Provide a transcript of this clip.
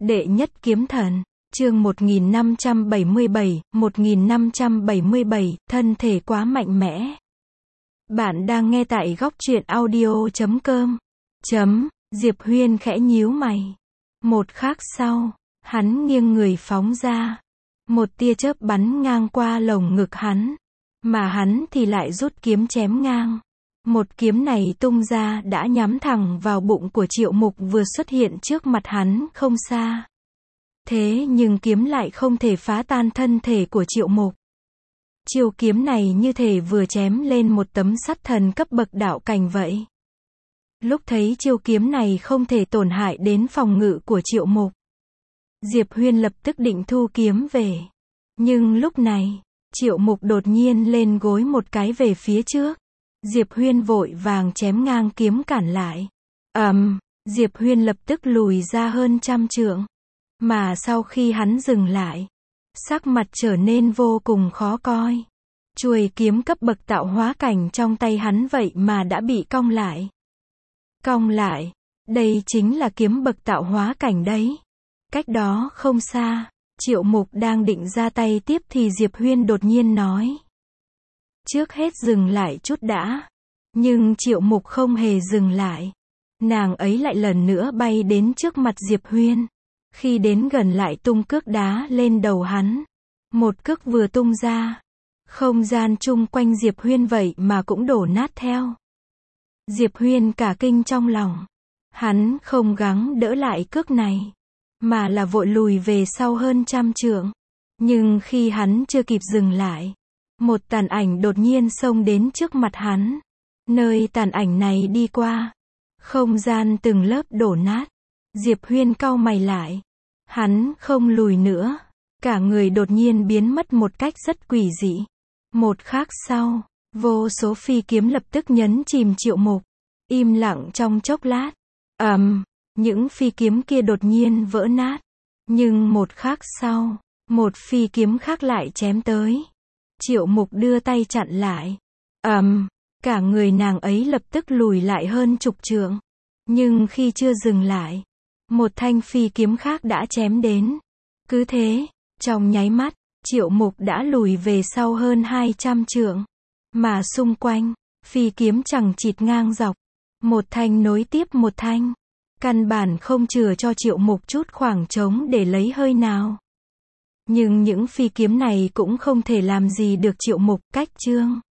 Đệ nhất kiếm thần, chương 1577, thân thể quá mạnh mẽ. Bạn đang nghe tại góc truyện audio.com. Diệp Huyên khẽ nhíu mày. Một khắc sau, hắn nghiêng người phóng ra. Một tia chớp bắn ngang qua lồng ngực hắn, mà hắn thì lại rút kiếm chém ngang. Một kiếm này tung ra đã nhắm thẳng vào bụng của Triệu Mục vừa xuất hiện trước mặt hắn không xa. Thế nhưng kiếm lại không thể phá tan thân thể của Triệu Mục. Chiêu kiếm này như thể vừa chém lên một tấm sắt thần cấp bậc đạo cảnh vậy. Lúc thấy chiêu kiếm này không thể tổn hại đến phòng ngự của Triệu Mục, Diệp Huyên lập tức định thu kiếm về. Nhưng lúc này, Triệu Mục đột nhiên lên gối một cái về phía trước. Diệp Huyên vội vàng chém ngang kiếm cản lại. Diệp Huyên lập tức lùi ra hơn 100 trượng. Mà sau khi hắn dừng lại, sắc mặt trở nên vô cùng khó coi. Chuôi kiếm cấp bậc tạo hóa cảnh trong tay hắn vậy mà đã bị cong lại. Cong lại, đây chính là kiếm bậc tạo hóa cảnh đấy. Cách đó không xa, Triệu Mục đang định ra tay tiếp thì Diệp Huyên đột nhiên nói. Trước hết dừng lại chút đã. Nhưng Triệu Mục không hề dừng lại. Nàng ấy lại lần nữa bay đến trước mặt Diệp Huyên. Khi đến gần lại tung cước đá lên đầu hắn. Một cước vừa tung ra, không gian chung quanh Diệp Huyên vậy mà cũng đổ nát theo. Diệp Huyên cả kinh trong lòng. Hắn không gắng đỡ lại cước này, mà là vội lùi về sau hơn 100 trượng. Nhưng khi hắn chưa kịp dừng lại, một tàn ảnh đột nhiên xông đến trước mặt hắn. Nơi tàn ảnh này đi qua, không gian từng lớp đổ nát. Diệp Huyên cau mày lại. Hắn không lùi nữa. Cả người đột nhiên biến mất một cách rất quỷ dị. Một khắc sau, vô số phi kiếm lập tức nhấn chìm Triệu Mục. Im lặng trong chốc lát. Những phi kiếm kia đột nhiên vỡ nát. Nhưng một khắc sau, một phi kiếm khác lại chém tới. Triệu Mục đưa tay chặn lại. Cả người nàng ấy lập tức lùi lại hơn 10 trượng. Nhưng khi chưa dừng lại, một thanh phi kiếm khác đã chém đến. Cứ thế, trong nháy mắt, Triệu Mục đã lùi về sau hơn 200 trượng. Mà xung quanh, phi kiếm chằng chịt ngang dọc. Một thanh nối tiếp một thanh. Căn bản không chừa cho Triệu Mục chút khoảng trống để lấy hơi nào. Nhưng những phi kiếm này cũng không thể làm gì được Triệu Mục. Cách chương